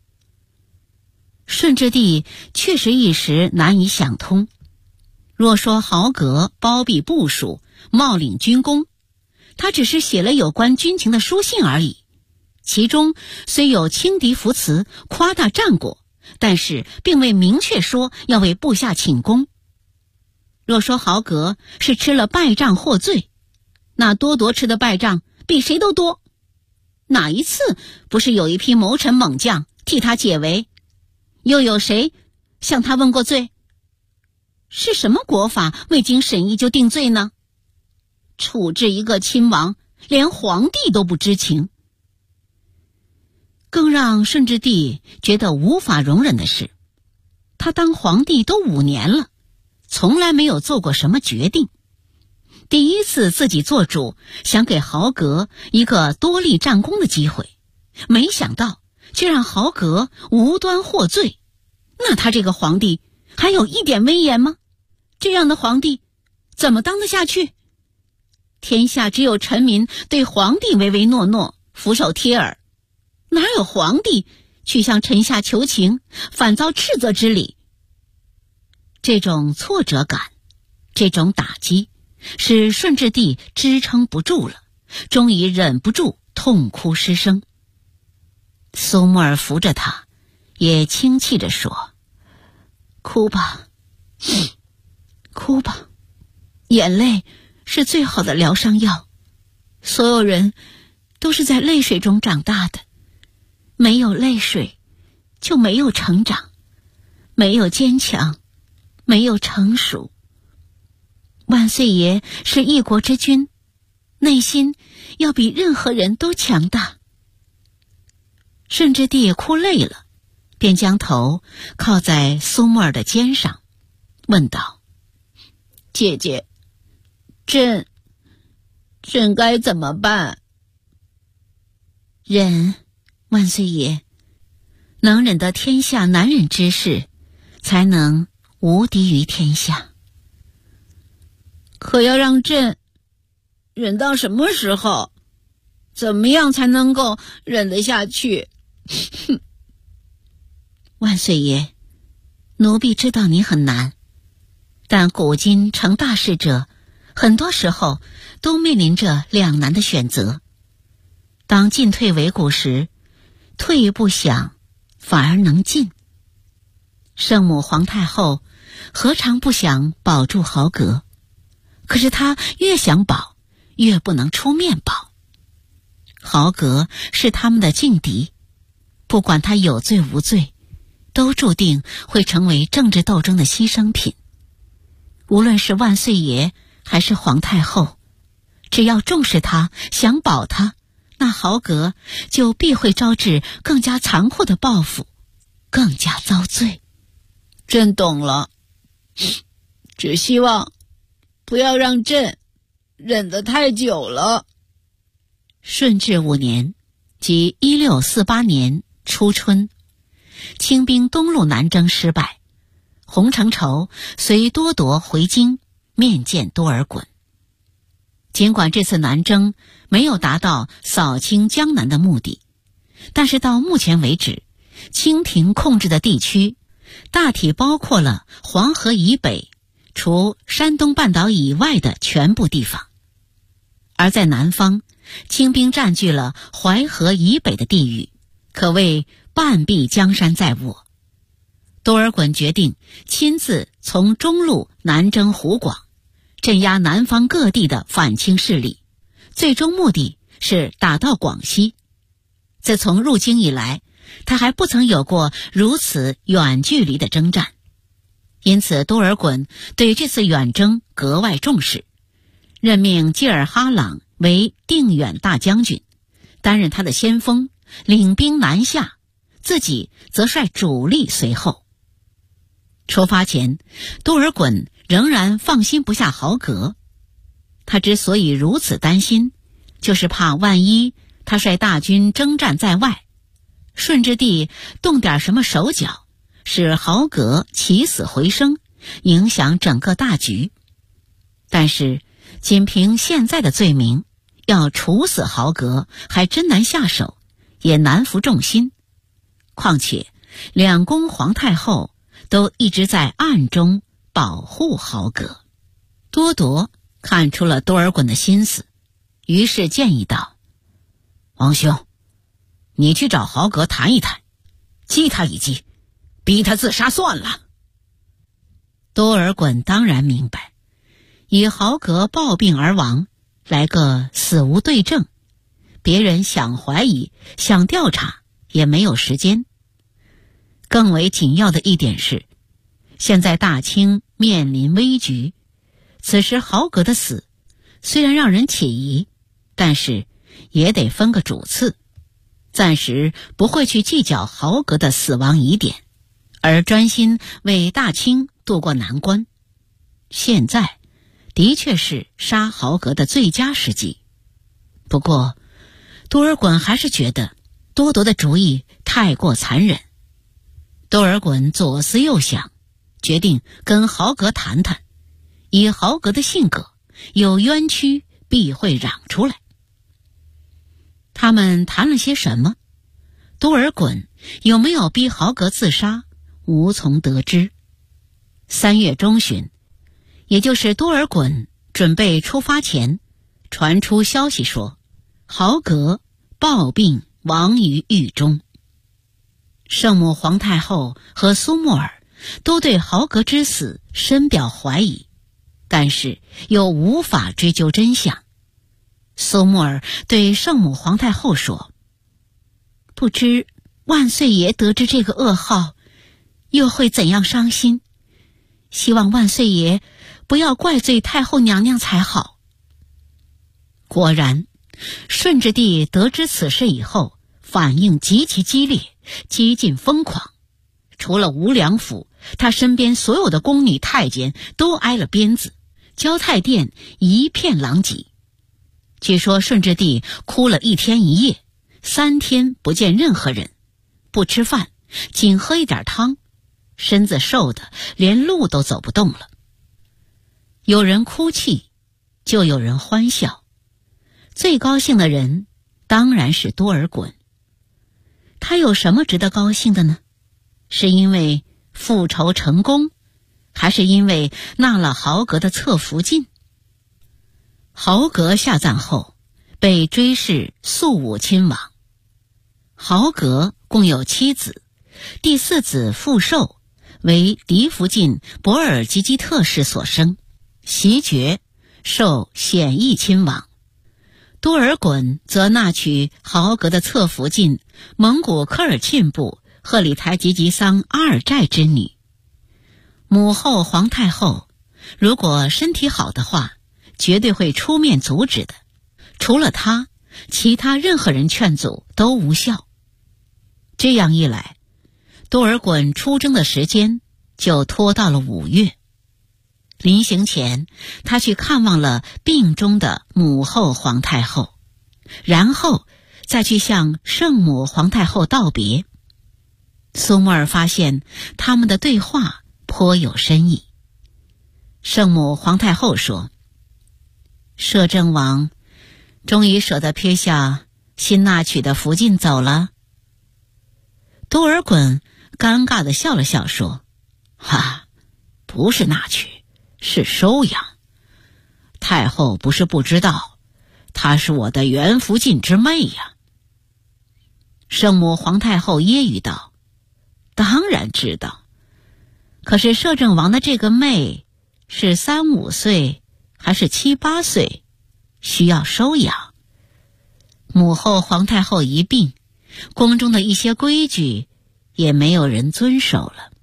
顺治帝确实一时难以想通，若说豪格包庇部属，冒领军功，他只是写了有关军情的书信而已，其中虽有轻敌扶持、夸大战果，但是并未明确说要为部下请功。若说豪格是吃了败仗获罪，那多铎吃的败仗比谁都多，哪一次不是有一批谋臣猛将替他解围？又有谁向他问过罪？是什么国法未经审议就定罪呢？处置一个亲王，连皇帝都不知情。更让顺治帝觉得无法容忍的是，他当皇帝都5年了，从来没有做过什么决定。第一次自己做主，想给豪格一个多立战功的机会，没想到却让豪格无端获罪。那他这个皇帝还有一点威严吗？这样的皇帝怎么当得下去？天下只有臣民对皇帝唯唯诺诺，俯首帖耳，哪有皇帝去向臣下求情，反遭斥责之理？这种挫折感，这种打击，使顺治帝支撑不住了，终于忍不住痛哭失声。苏沫儿扶着他，也轻泣着说：“哭吧，哭吧，眼泪是最好的疗伤药。所有人都是在泪水中长大的，没有泪水就没有成长，没有坚强，没有成熟。万岁爷是一国之君，内心要比任何人都强大。”顺治帝也哭累了，便将头靠在苏沫儿的肩上，问道：“姐姐，朕该怎么办？”忍，万岁爷，能忍得天下难忍之事，才能无敌于天下。可要让朕忍到什么时候？怎么样才能够忍得下去？万岁爷，奴婢知道你很难，但古今成大事者，很多时候都面临着两难的选择。当进退维谷时，退一步想，反而能进。圣母皇太后何尝不想保住豪格？可是她越想保，越不能出面保。豪格是他们的劲敌，不管他有罪无罪，都注定会成为政治斗争的牺牲品。无论是万岁爷还是皇太后，只要重视他，想保他，那豪格就必会招致更加残酷的报复，更加遭罪。朕懂了，只希望不要让朕忍得太久了。顺治5年，即1648年初春，清兵东路南征失败，洪承畴随多铎回京面见多尔衮。尽管这次南征没有达到扫清江南的目的，但是到目前为止，清廷控制的地区大体包括了黄河以北除山东半岛以外的全部地方，而在南方，清兵占据了淮河以北的地域，可谓半壁江山在握。多尔衮决定亲自从中路南征湖广，镇压南方各地的反清势力，最终目的是打到广西。自从入京以来，他还不曾有过如此远距离的征战，因此多尔衮对这次远征格外重视，任命济尔哈朗为定远大将军，担任他的先锋，领兵南下，自己则率主力随后。出发前，多尔衮仍然放心不下豪格。他之所以如此担心，就是怕万一他率大军征战在外，顺治帝动点什么手脚，使豪格起死回生，影响整个大局。但是仅凭现在的罪名，要处死豪格还真难下手，也难服众心。况且两宫皇太后都一直在暗中保护豪格。多铎看出了多尔衮的心思，于是建议道：王兄，你去找豪格谈一谈，激他一激，逼他自杀算了。多尔衮当然明白，以豪格暴病而亡，来个死无对证，别人想怀疑想调查也没有时间。更为紧要的一点是，现在大清面临危局，此时豪格的死虽然让人起疑，但是也得分个主次，暂时不会去计较豪格的死亡疑点，而专心为大清渡过难关。现在的确是杀豪格的最佳时机。不过多尔衮还是觉得多铎的主意太过残忍。多尔衮左思右想，决定跟豪格谈谈，以豪格的性格，有冤屈必会嚷出来。他们谈了些什么？多尔衮有没有逼豪格自杀，无从得知。3月中旬，也就是多尔衮准备出发前，传出消息说，豪格暴病亡于狱中。圣母皇太后和苏木尔都对豪格之死深表怀疑，但是又无法追究真相。苏木尔对圣母皇太后说：不知万岁爷得知这个噩耗，又会怎样伤心？希望万岁爷不要怪罪太后娘娘才好。果然，顺治帝得知此事以后，反应极其激烈，几近疯狂。除了吴良府，他身边所有的宫女太监都挨了鞭子，交泰殿一片狼藉。据说顺治帝哭了1天1夜，3天不见任何人，不吃饭，仅喝一点汤，身子瘦得连路都走不动了。有人哭泣，就有人欢笑。最高兴的人当然是多尔衮。他有什么值得高兴的呢？是因为复仇成功，还是因为纳了豪格的册福晋？豪格下葬后，被追谥肃武亲王。豪格共有7子，第4子傅寿为嫡福晋博尔济基特氏所生，袭爵，授显义亲王。多尔衮则纳娶豪格的侧福晋蒙古科尔沁部赫里台吉吉桑阿尔寨之女。母后皇太后如果身体好的话，绝对会出面阻止的，除了她，其他任何人劝阻都无效。这样一来，多尔衮出征的时间就拖到了5月。临行前，他去看望了病中的母后皇太后，然后再去向圣母皇太后道别。苏木尔发现他们的对话颇有深意。圣母皇太后说：摄政王终于舍得撇下新纳娶的福晋走了。多尔衮尴尬地笑了笑说：不是纳娶，是收养。太后不是不知道，她是我的原福晋之妹呀。圣母皇太后揶揄道：当然知道，可是摄政王的这个妹是3、5岁还是7、8岁，需要收养。母后皇太后一病，宫中的一些规矩也没有人遵守了。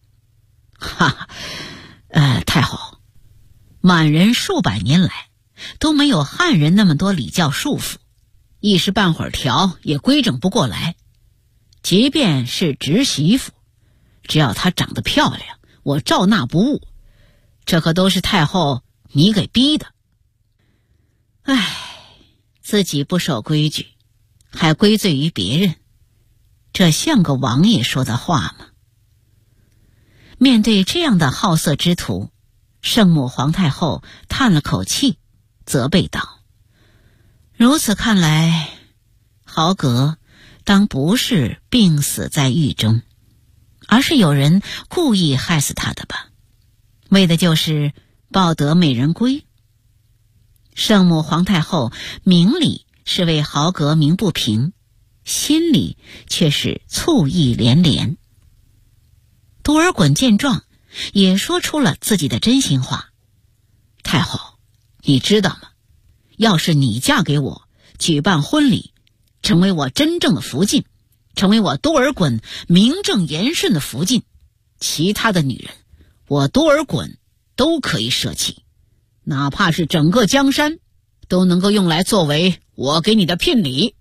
太后，满人数百年来都没有汉人那么多礼教束缚，一时半会儿调也规整不过来。即便是侄媳妇，只要她长得漂亮，我照纳不误。这可都是太后你给逼的。自己不守规矩， 还归罪于别人，这像个王爷说的话吗？面对这样的好色之徒，圣母皇太后叹了口气，责备道：如此看来，豪格当不是病死在狱中，而是有人故意害死他的吧，为的就是抱得美人归。圣母皇太后明里是为豪格鸣不平，心里却是醋意连连。多尔衮见状，也说出了自己的真心话：太后，你知道吗？要是你嫁给我，举办婚礼，成为我真正的福晋，成为我多尔衮名正言顺的福晋，其他的女人，我多尔衮都可以舍弃，哪怕是整个江山，都能够用来作为我给你的聘礼。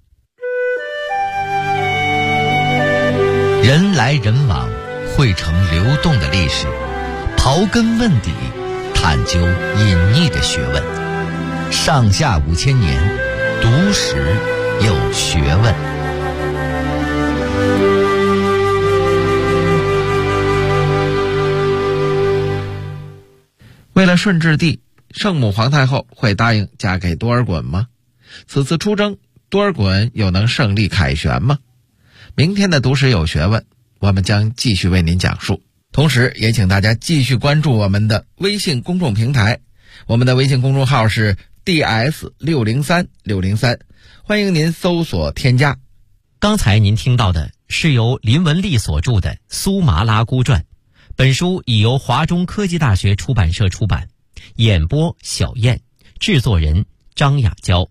人来人往，汇成流动的历史，刨根问底，探究隐匿的学问。上下5000年，读史有学问。 为了顺治帝，圣母皇太后会答应嫁给多尔衮吗？此次出征，多尔衮又能胜利凯旋吗？明天的读史有学问，我们将继续为您讲述。同时也请大家继续关注我们的微信公众平台，我们的微信公众号是 DS603603，欢迎您搜索添加。 刚才您听到的是由林文丽所著的《苏麻拉姑传》，本书已由华中科技大学出版社出版，演播小燕，制作人张雅娇。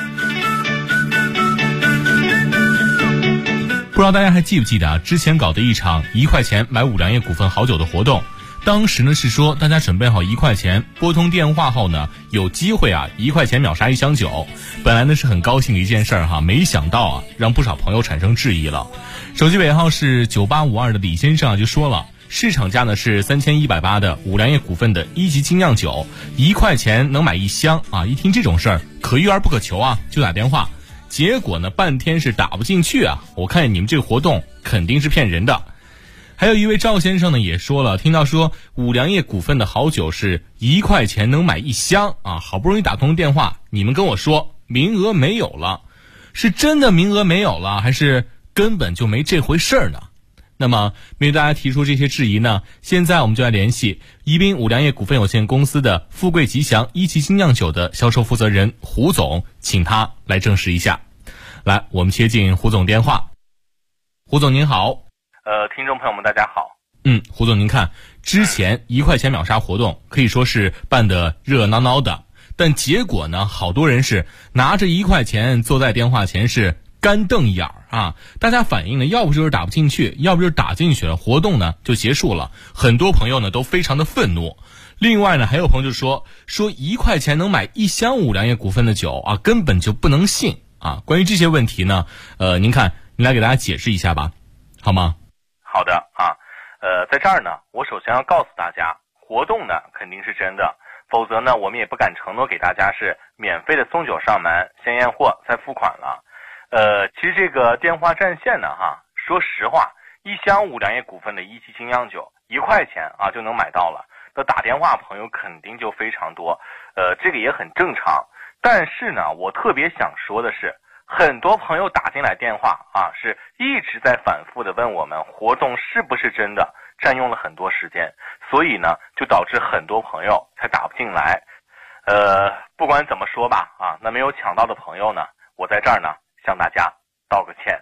不知道大家还记不记得之前搞的一场1块钱买五粮液股份好酒的活动，当时呢是说大家准备好1块钱，拨通电话后呢有机会1块钱秒杀1箱酒。本来呢是很高兴的一件事儿没想到让不少朋友产生质疑了。手机尾号是9852的李先生就说了，市场价呢是3180的五粮液股份的1级精酿酒，1块钱能买1箱一听这种事儿可遇而不可求就打电话。结果呢半天是打不进去我看你们这个活动肯定是骗人的。还有一位赵先生呢也说了，听到说五粮液股份的好酒是1块钱能买1箱好不容易打通电话，你们跟我说名额没有了，是真的名额没有了，还是根本就没这回事儿呢？那么面对大家提出这些质疑呢，现在我们就来联系宜宾五粮液股份有限公司的富贵吉祥1级精酿酒的销售负责人胡总，请他来证实一下。来，我们接进胡总电话。胡总您好。 听众朋友们大家好。 胡总您看，之前1块钱秒杀活动可以说是办得热闹闹的，但结果呢，好多人是拿着1块钱坐在电话前是干瞪眼儿大家反映呢，要不就是打不进去，要不就是打进去了，活动呢就结束了。很多朋友呢都非常的愤怒。另外呢，还有朋友就说1块钱能买1箱五粮液股份的酒根本就不能信关于这些问题呢，您看，您来给大家解释一下吧，好吗？ 好的在这儿呢，我首先要告诉大家，活动呢肯定是真的，否则呢我们也不敢承诺给大家是免费的送酒上门，先验货再付款了。其实这个电话占线呢说实话，1箱五粮液股份的1级精酿酒1块钱就能买到了，那打电话朋友肯定就非常多，这个也很正常。但是呢，我特别想说的是，很多朋友打进来电话是一直在反复的问我们活动是不是真的，占用了很多时间，所以呢就导致很多朋友才打不进来。不管怎么说吧那没有抢到的朋友呢，我在这儿呢向大家道个歉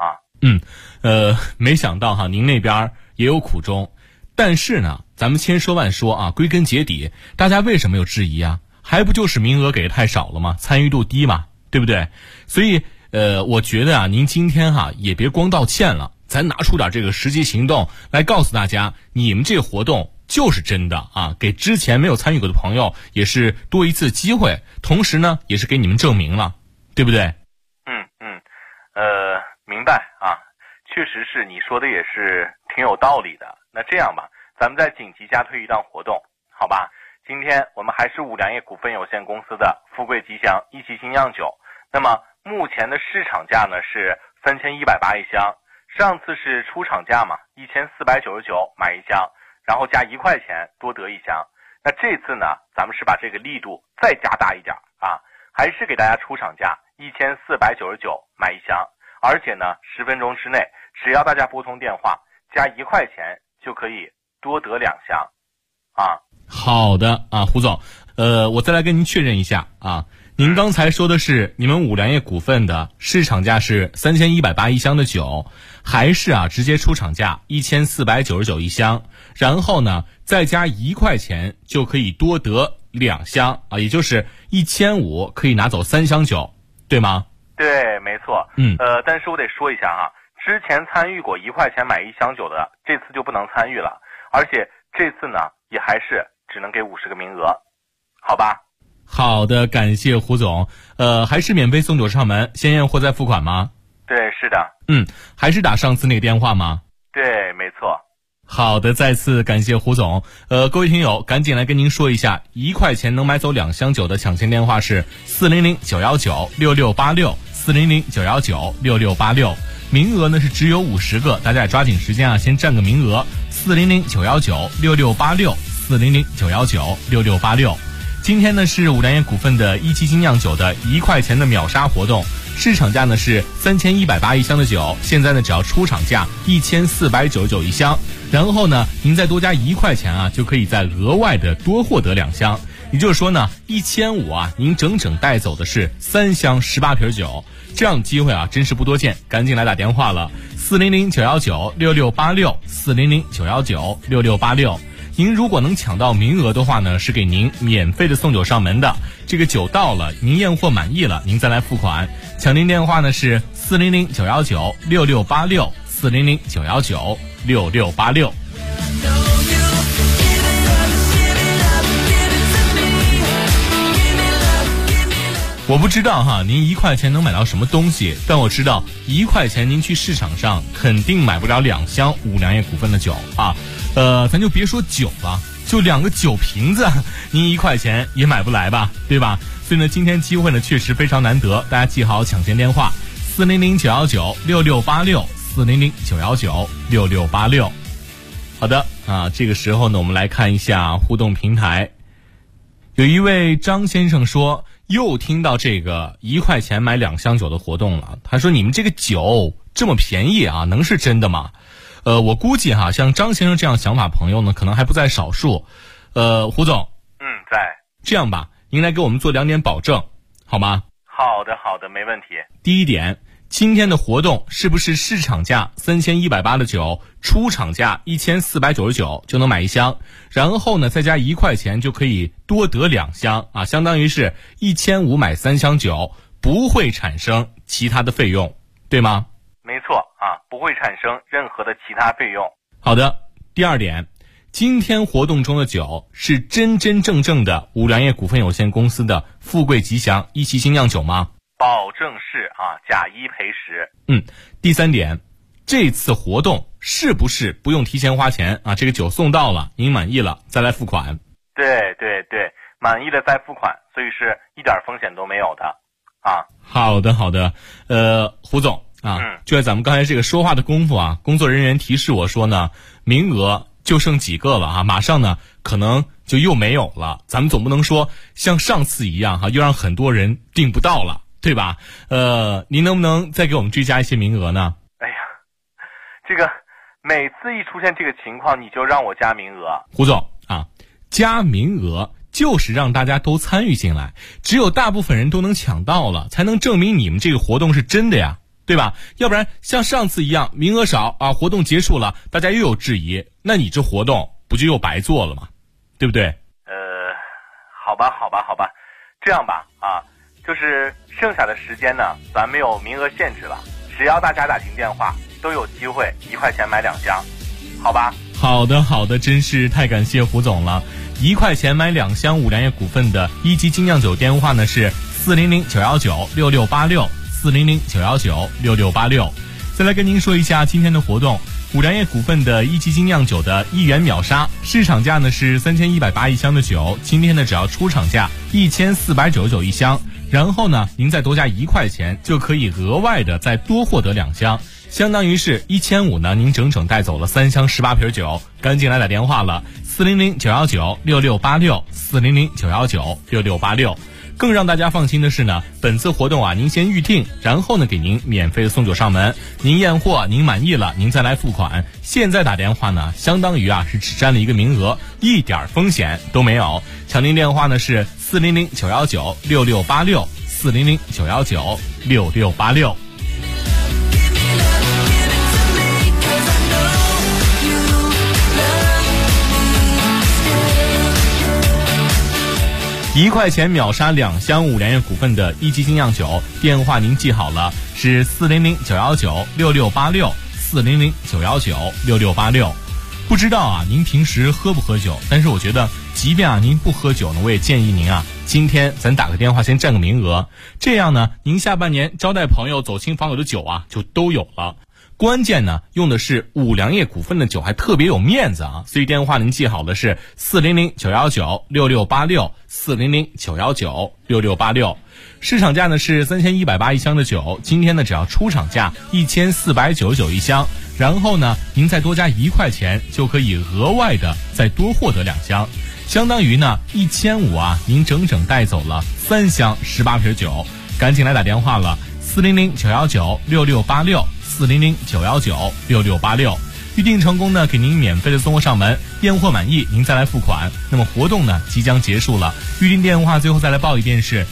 没想到您那边也有苦衷，但是呢咱们千说万说归根结底大家为什么有质疑还不就是名额给的太少了吗？参与度低嘛，对不对？所以我觉得您今天也别光道歉了，咱拿出点这个实际行动来告诉大家，你们这个活动就是真的给之前没有参与过的朋友也是多一次机会，同时呢也是给你们证明了，对不对？ 明白确实是你说的也是挺有道理的。那这样吧，咱们再紧急加推一档活动，好吧？今天我们还是五粮液股份有限公司的富贵吉祥1级精酿酒，那么目前的市场价呢是3180一箱，上次是出厂价嘛，1499买一箱，然后加1块钱多得一箱。那这次呢，咱们是把这个力度再加大一点啊，还是给大家出厂价1499买一箱，而且呢10分钟之内，只要大家拨通电话加1块钱就可以多得2箱啊。 好的啊，胡总，我再来跟您确认一下啊，您刚才说的是你们五粮液股份的市场价是3180一箱的酒，还是啊直接出厂价1499一箱，然后呢再加1块钱就可以多得2箱啊，也就是1500可以拿走3箱酒，对吗？ 对，没错。但是我得说一下哈，之前参与过1块钱买1箱酒的，这次就不能参与了，而且这次呢也还是只能给50个名额，好吧？ 好的，感谢胡总。还是免费送酒上门，先验货再付款吗？ 对，是的。 还是打上次那个电话吗？ 对，没错。 好的，再次感谢胡总。各位听友，赶紧来跟您说一下，1块钱能买走2箱酒的抢先电话是400-919-6686，400-919-6686。名额呢是只有50个，大家也抓紧时间啊，先占个名额。400-919-6686，400-919-6686。今天呢是五粮液股份的一期精酿酒的1块钱的秒杀活动，市场价呢是3180一箱的酒，现在呢只要出厂价1499一箱，然后呢您再多加1块钱啊，就可以再额外的多获得2箱，也就是说呢1500啊，您整整带走的是3箱18瓶酒，这样的机会啊真是不多见，赶紧来打电话了，400-919-6686，400-919-6686。您如果能抢到名额的话呢，是给您免费的送酒上门的。这个酒到了，您验货满意了，您再来付款。抢您电话呢是400-919-6686，400-919-6686。我不知道哈，您1块钱能买到什么东西，但我知道1块钱您去市场上肯定买不了2箱五粮液股份的酒啊。咱就别说酒了，就2个酒瓶子，您1块钱也买不来吧，对吧？所以呢，今天机会呢确实非常难得，大家记好抢先电话：400-919-6686，400-919-6686。好的啊，这个时候呢，我们来看一下互动平台。有一位张先生说，又听到这个1块钱买2箱酒的活动了。他说：“你们这个酒这么便宜啊，能是真的吗？”我估计哈，像张先生这样想法朋友呢，可能还不在少数。胡总， 在。 这样吧，您来给我们做2点保证，好吗？ 好的，没问题。 第一点，今天的活动是不是市场价3180的酒，出厂价1499就能买1箱，然后呢再加1块钱就可以多得2箱啊，相当于是1500买3箱酒，不会产生其他的费用，对吗？ 没错啊，不会产生任何的其他费用。 好的，第二点，今天活动中的酒是真真正正的五粮液股份有限公司的富贵吉祥一期精酿酒吗？ 保证是啊，假一赔10。 第三点，这次活动是不是不用提前花钱啊？这个酒送到了，您满意了再来付款。 对，满意了再付款，所以是一点风险都没有的啊。 好的，胡总啊，就在咱们刚才这个说话的功夫啊，工作人员提示我说呢，名额就剩几个了啊，马上呢可能就又没有了。咱们总不能说像上次一样哈，又让很多人订不到了，对吧？您能不能再给我们追加一些名额呢？ 哎呀，这个每次一出现这个情况，你就让我加名额。 胡总啊，加名额就是让大家都参与进来，只有大部分人都能抢到了，才能证明你们这个活动是真的呀，对吧？要不然像上次一样名额少啊，活动结束了大家又有质疑，那你这活动不就又白做了吗？对不对？ 好吧，这样吧啊，就是剩下的时间呢，咱没有名额限制了，只要大家打进电话都有机会1块钱买2箱，好吧？ 好的，真是太感谢胡总了。1块钱买2箱五粮液股份的一级精酿酒电话呢是400-919-6686，400-919-6686。再来跟您说一下今天的活动， 五粮液股份的一级精酿酒的1元秒杀，市场价呢是3180一箱的酒，今天呢只要出厂价1499一箱，然后呢您再多加1块钱就可以额外的再多获得2箱，相当于是1500呢，您整整带走了3箱18瓶酒，赶紧来打电话了，400-919-6686，400-919-6686。更让大家放心的是呢，本次活动啊，您先预定，然后呢给您免费的送酒上门，您验货您满意了，您再来付款。现在打电话呢，相当于啊是只占了一个名额，一点风险都没有。抢您电话呢是400-919-6686，400-919-6686。1块钱秒杀2箱五粮液股份的一级精酿酒，电话您记好了，是400-919-6686，400-919-6686。不知道啊，您平时喝不喝酒？但是我觉得，即便啊您不喝酒呢，我也建议您啊，今天咱打个电话先占个名额，这样呢，您下半年招待朋友、走亲访友的酒啊，就都有了。关键呢，用的是五粮液股份的酒，还特别有面子啊！所以电话您记好的是400-919-6686，400-919-6686。市场价呢是3180一箱的酒，今天呢只要出厂价1499一箱，然后呢您再多加1块钱就可以额外的再多获得2箱，相当于呢1500啊，您整整带走了3箱18瓶酒，赶紧来打电话了，400-919-6686，400-919-6686。预定成功呢，给您免费的送货上门，验货满意您再来付款。那么活动呢即将结束了，预定电话最后再来报一遍是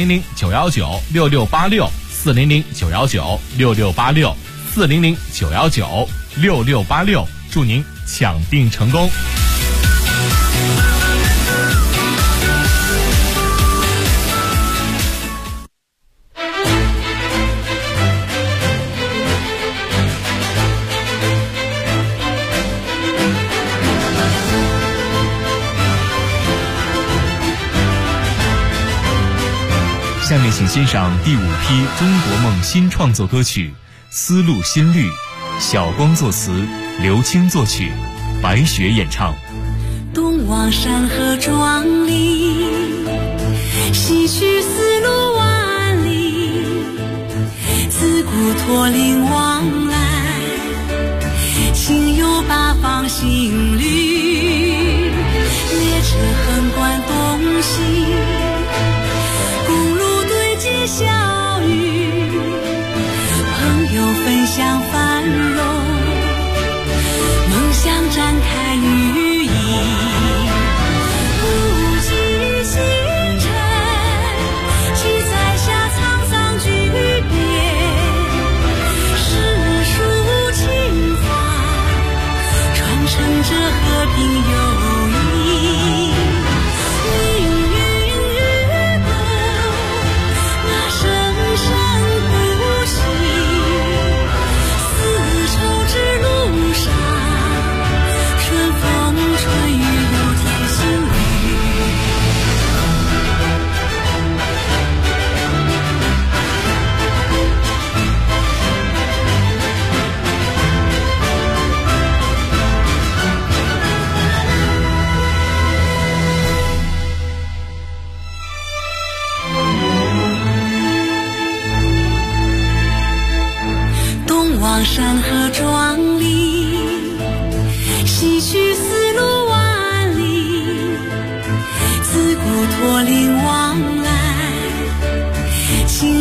400-919-6686，400-919-6686，400-919-6686，祝您抢订成功。 下面请欣赏第5批中国梦新创作歌曲《丝路新绿》，小光作词，刘青作曲，白雪演唱。 东望山河壮丽，西去丝路万里，自古驼铃往来，心有八方新绿，列车横贯东西，小雨，朋友分享繁荣，梦想展开羽翼，不计星辰，七彩下沧桑巨变，世俗情怀传承着和平友谊。山河壮